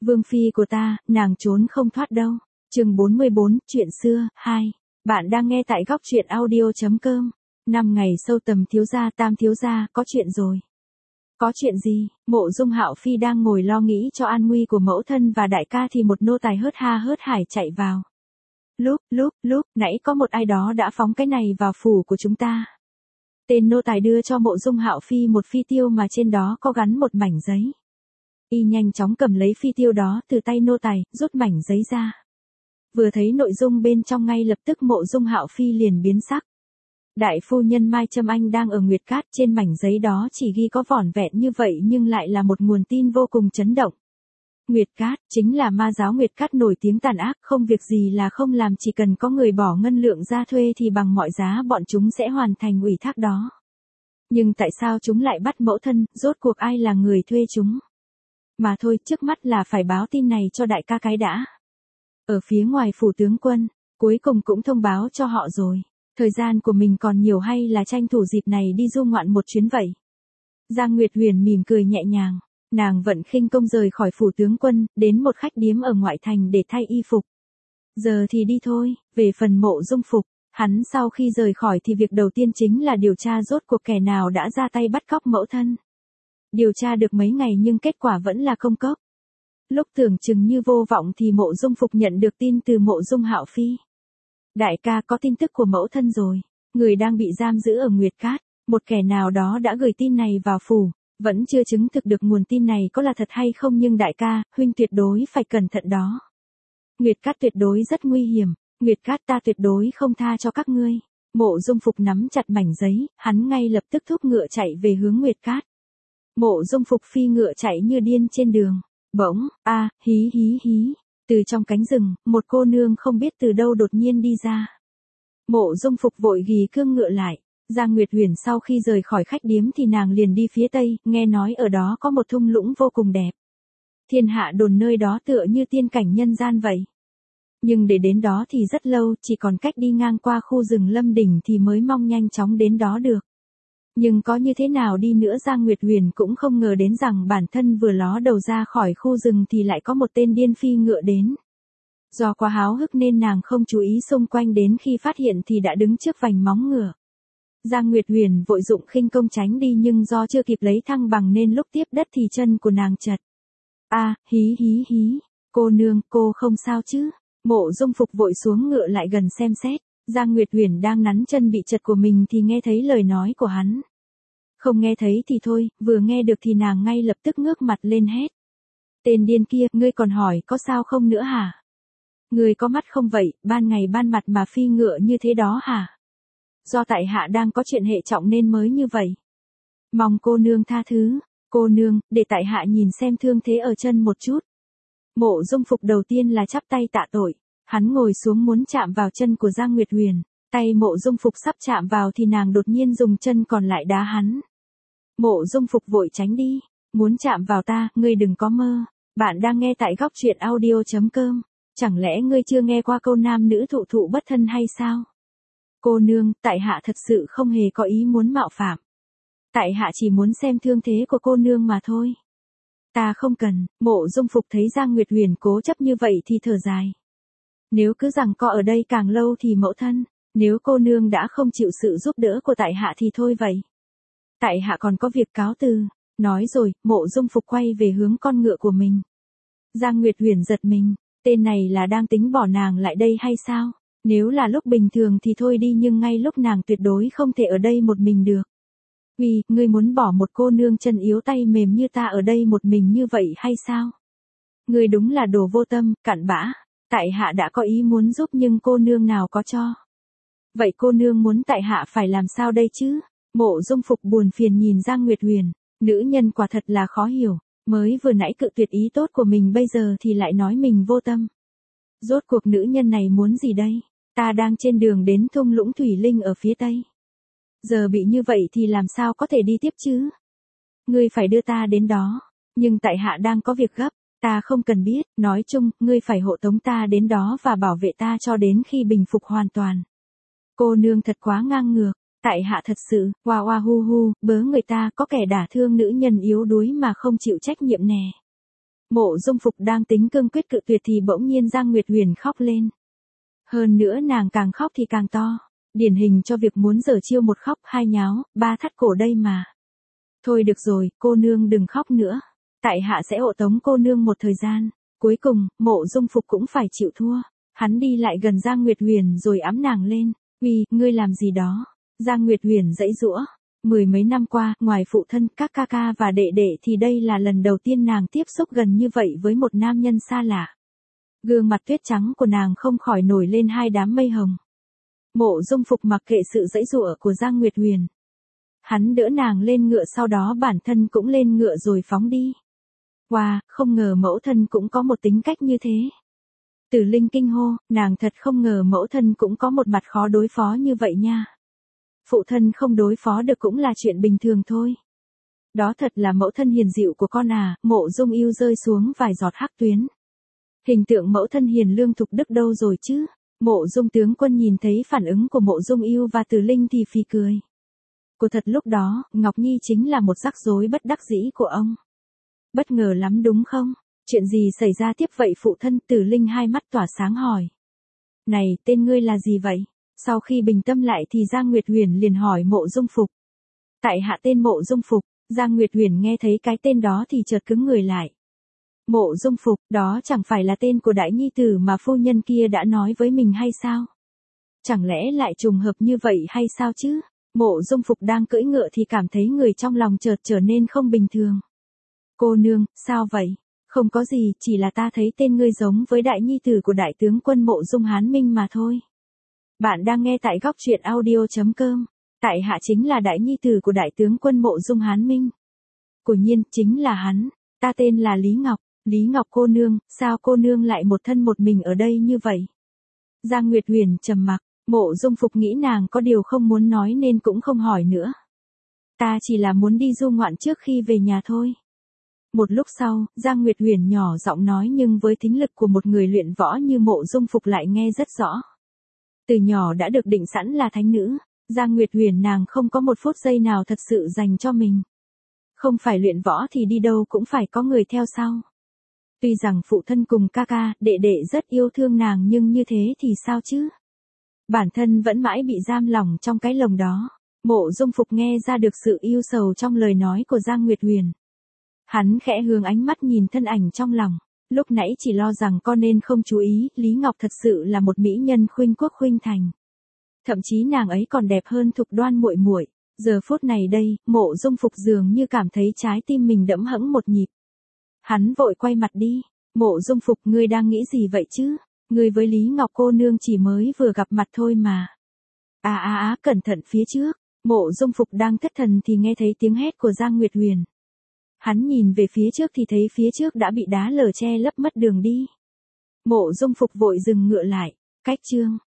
Vương phi của ta, nàng trốn không thoát đâu. Chương 44, chuyện xưa, 2. Bạn đang nghe tại góc truyện audio.com. 5 ngày sâu tầm thiếu gia tam thiếu gia, có chuyện rồi. Có chuyện gì? Mộ Dung Hạo Phi đang ngồi lo nghĩ cho an nguy của mẫu thân và đại ca thì một nô tài hớt ha hớt hải chạy vào. Lúc, nãy có một ai đó đã phóng cái này vào phủ của chúng ta. Tên nô tài đưa cho Mộ Dung Hạo Phi một phi tiêu mà trên đó có gắn một mảnh giấy. Y nhanh chóng cầm lấy phi tiêu đó từ tay nô tài, rút mảnh giấy ra. Vừa thấy nội dung bên trong ngay lập tức Mộ Dung Hạo Phi liền biến sắc. Đại phu nhân Mai Trâm Anh đang ở Nguyệt Cát, trên mảnh giấy đó chỉ ghi có vỏn vẹn như vậy nhưng lại là một nguồn tin vô cùng chấn động. Nguyệt Cát chính là ma giáo Nguyệt Cát nổi tiếng tàn ác, không việc gì là không làm, chỉ cần có người bỏ ngân lượng ra thuê thì bằng mọi giá bọn chúng sẽ hoàn thành ủy thác đó. Nhưng tại sao chúng lại bắt mẫu thân, rốt cuộc ai là người thuê chúng? Mà thôi, trước mắt là phải báo tin này cho đại ca cái đã. Ở phía ngoài phủ tướng quân, cuối cùng cũng thông báo cho họ rồi. Thời gian của mình còn nhiều hay là tranh thủ dịp này đi du ngoạn một chuyến vậy? Giang Nguyệt Huyền mỉm cười nhẹ nhàng. Nàng vận khinh công rời khỏi phủ tướng quân, đến một khách điếm ở ngoại thành để thay y phục. Giờ thì đi thôi. Về phần Mộ Dung Phục, hắn sau khi rời khỏi thì việc đầu tiên chính là điều tra rốt cuộc kẻ nào đã ra tay bắt cóc mẫu thân. Điều tra được mấy ngày nhưng kết quả vẫn là không cốc. Lúc tưởng chừng như vô vọng thì Mộ Dung Phục nhận được tin từ Mộ Dung Hạo Phi. Đại ca, có tin tức của mẫu thân rồi. Người đang bị giam giữ ở Nguyệt Cát. Một kẻ nào đó đã gửi tin này vào phủ. Vẫn chưa chứng thực được nguồn tin này có là thật hay không, nhưng đại ca, huynh tuyệt đối phải cẩn thận đó. Nguyệt Cát tuyệt đối rất nguy hiểm. Nguyệt Cát ta tuyệt đối không tha cho các ngươi. Mộ Dung Phục nắm chặt mảnh giấy, hắn ngay lập tức thúc ngựa chạy về hướng Nguyệt Cát. Mộ Dung Phục phi ngựa chạy như điên trên đường. Bỗng, hí. Từ trong cánh rừng, một cô nương không biết từ đâu đột nhiên đi ra. Mộ Dung Phục vội ghì cương ngựa lại. Giang Nguyệt Huyền sau khi rời khỏi khách điếm thì nàng liền đi phía tây, nghe nói ở đó có một thung lũng vô cùng đẹp. Thiên hạ đồn nơi đó tựa như tiên cảnh nhân gian vậy. Nhưng để đến đó thì rất lâu, chỉ còn cách đi ngang qua khu rừng Lâm Đỉnh thì mới mong nhanh chóng đến đó được. Nhưng có như thế nào đi nữa Giang Nguyệt Huyền cũng không ngờ đến rằng bản thân vừa ló đầu ra khỏi khu rừng thì lại có một tên điên phi ngựa đến. Do quá háo hức nên nàng không chú ý xung quanh, đến khi phát hiện thì đã đứng trước vành móng ngựa. Giang Nguyệt Huyền vội dụng khinh công tránh đi nhưng do chưa kịp lấy thăng bằng nên lúc tiếp đất thì chân của nàng chật. Hí. Cô nương, cô không sao chứ? Mộ Dung Phục vội xuống ngựa lại gần xem xét. Giang Nguyệt Huyền đang nắn chân bị chật của mình thì nghe thấy lời nói của hắn. Không nghe thấy thì thôi, vừa nghe được thì nàng ngay lập tức ngước mặt lên hét. Tên điên kia, ngươi còn hỏi có sao không nữa hả? Ngươi có mắt không vậy, ban ngày ban mặt mà phi ngựa như thế đó hả? Do tại hạ đang có chuyện hệ trọng nên mới như vậy. Mong cô nương tha thứ. Cô nương, để tại hạ nhìn xem thương thế ở chân một chút. Mộ Dung Phục đầu tiên là chắp tay tạ tội. Hắn ngồi xuống muốn chạm vào chân của Giang Nguyệt Huyền. Tay Mộ Dung Phục sắp chạm vào thì nàng đột nhiên dùng chân còn lại đá hắn. Mộ Dung Phục vội tránh đi. Muốn chạm vào ta, ngươi đừng có mơ. Bạn đang nghe tại góc truyện audio.com. Chẳng lẽ ngươi chưa nghe qua câu nam nữ thụ thụ bất thân hay sao? Cô nương, tại hạ thật sự không hề có ý muốn mạo phạm. Tại hạ chỉ muốn xem thương thế của cô nương mà thôi. Ta không cần. Mộ Dung Phục thấy Giang Nguyệt Huyền cố chấp như vậy thì thở dài. Nếu cứ giằng co ở đây càng lâu thì mẫu thân, nếu cô nương đã không chịu sự giúp đỡ của tại hạ thì thôi vậy. Tại hạ còn có việc cáo từ. Nói rồi, Mộ Dung Phục quay về hướng con ngựa của mình. Giang Nguyệt Huyền giật mình, tên này là đang tính bỏ nàng lại đây hay sao? Nếu là lúc bình thường thì thôi đi, nhưng ngay lúc nàng tuyệt đối không thể ở đây một mình được. Ngươi muốn bỏ một cô nương chân yếu tay mềm như ta ở đây một mình như vậy hay sao? Ngươi đúng là đồ vô tâm, cặn bã. Tại hạ đã có ý muốn giúp nhưng cô nương nào có cho. Vậy cô nương muốn tại hạ phải làm sao đây chứ? Mộ Dung Phục buồn phiền nhìn Giang Nguyệt Huyền. Nữ nhân quả thật là khó hiểu. Mới vừa nãy cự tuyệt ý tốt của mình, bây giờ thì lại nói mình vô tâm. Rốt cuộc nữ nhân này muốn gì đây? Ta đang trên đường đến thung lũng Thủy Linh ở phía tây. Giờ bị như vậy thì làm sao có thể đi tiếp chứ? Ngươi phải đưa ta đến đó. Nhưng tại hạ đang có việc gấp. Ta không cần biết. Nói chung, ngươi phải hộ tống ta đến đó và bảo vệ ta cho đến khi bình phục hoàn toàn. Cô nương thật quá ngang ngược. Tại hạ thật sự, hu, bớ người ta, có kẻ đả thương nữ nhân yếu đuối mà không chịu trách nhiệm nè. Mộ Dung Phục đang tính cương quyết cự tuyệt thì bỗng nhiên Giang Nguyệt Huyền khóc lên. Hơn nữa nàng càng khóc thì càng to. Điển hình cho việc muốn giở chiêu một khóc hai nháo, ba thắt cổ đây mà. Thôi được rồi, cô nương đừng khóc nữa. Tại hạ sẽ hộ tống cô nương một thời gian. Cuối cùng, Mộ Dung Phục cũng phải chịu thua. Hắn đi lại gần Giang Nguyệt Huyền rồi ẵm nàng lên. Uy, ngươi làm gì đó? Giang Nguyệt Huyền giãy giụa. Mười mấy năm qua, ngoài phụ thân, các ca ca và đệ đệ thì đây là lần đầu tiên nàng tiếp xúc gần như vậy với một nam nhân xa lạ. Gương mặt tuyết trắng của nàng không khỏi nổi lên hai đám mây hồng. Mộ Dung Phục mặc kệ sự giãy giụa của Giang Nguyệt Huyền. Hắn đỡ nàng lên ngựa, sau đó bản thân cũng lên ngựa rồi phóng đi. Wow, không ngờ mẫu thân cũng có một tính cách như thế. Tử Linh kinh hô, nàng thật không ngờ mẫu thân cũng có một mặt khó đối phó như vậy nha. Phụ thân không đối phó được cũng là chuyện bình thường thôi. Đó thật là mẫu thân hiền dịu của con à. Mộ Dung Ưu rơi xuống vài giọt hắc tuyến. Hình tượng mẫu thân hiền lương thục đức đâu rồi chứ? Mộ Dung tướng quân nhìn thấy phản ứng của Mộ Dung Ưu và Tử Linh thì phì cười. Cô thật lúc đó, Ngọc Nhi chính là một rắc rối bất đắc dĩ của ông. Bất ngờ lắm đúng không? Chuyện gì xảy ra tiếp vậy phụ thân? Tử Linh hai mắt tỏa sáng hỏi. Này, tên ngươi là gì vậy? Sau khi bình tâm lại thì Giang Nguyệt Huyền liền hỏi Mộ Dung Phục. Tại hạ tên Mộ Dung Phục. Giang Nguyệt Huyền nghe thấy cái tên đó thì chợt cứng người lại. Mộ Dung Phục, đó chẳng phải là tên của đại nhi tử mà phu nhân kia đã nói với mình hay sao? Chẳng lẽ lại trùng hợp như vậy hay sao chứ? Mộ Dung Phục đang cưỡi ngựa thì cảm thấy người trong lòng chợt trở nên không bình thường. Cô nương, sao vậy? Không có gì, chỉ là ta thấy tên ngươi giống với đại nhi tử của đại tướng quân Mộ Dung Hán Minh mà thôi. Bạn đang nghe tại góc truyện audio.com. Tại hạ chính là đại nhi tử của đại tướng quân Mộ Dung Hán Minh. Quả nhiên, chính là hắn. Ta tên là Lý Ngọc. Lý Ngọc cô nương, sao cô nương lại một thân một mình ở đây như vậy? Giang Nguyệt Huyền trầm mặc. Mộ Dung Phục nghĩ nàng có điều không muốn nói nên cũng không hỏi nữa. Ta chỉ là muốn đi du ngoạn trước khi về nhà thôi. Một lúc sau, Giang Nguyệt Huyền nhỏ giọng nói, nhưng với thính lực của một người luyện võ như Mộ Dung Phục lại nghe rất rõ. Từ nhỏ đã được định sẵn là thánh nữ, Giang Nguyệt Huyền nàng không có một phút giây nào thật sự dành cho mình. Không phải luyện võ thì đi đâu cũng phải có người theo sau. Tuy rằng phụ thân cùng ca ca, đệ đệ rất yêu thương nàng nhưng như thế thì sao chứ? Bản thân vẫn mãi bị giam lỏng trong cái lồng đó. Mộ Dung Phục nghe ra được sự yêu sầu trong lời nói của Giang Nguyệt Huyền. Hắn khẽ hướng ánh mắt nhìn thân ảnh trong lòng. Lúc nãy chỉ lo rằng con nên không chú ý, Lý Ngọc thật sự là một mỹ nhân khuynh quốc khuynh thành. Thậm chí nàng ấy còn đẹp hơn Thục Đoan muội muội. Giờ phút này đây, Mộ Dung Phục dường như cảm thấy trái tim mình đẫm hẫng một nhịp. Hắn vội quay mặt đi. Mộ Dung Phục, ngươi đang nghĩ gì vậy chứ? Ngươi với Lý Ngọc cô nương chỉ mới vừa gặp mặt thôi mà. Cẩn thận phía trước. Mộ Dung Phục đang thất thần thì nghe thấy tiếng hét của Giang Nguyệt Huyền. Hắn nhìn về phía trước thì thấy phía trước đã bị đá lở che lấp mất đường đi. Mộ Dung Phục vội dừng ngựa lại. Cách chương.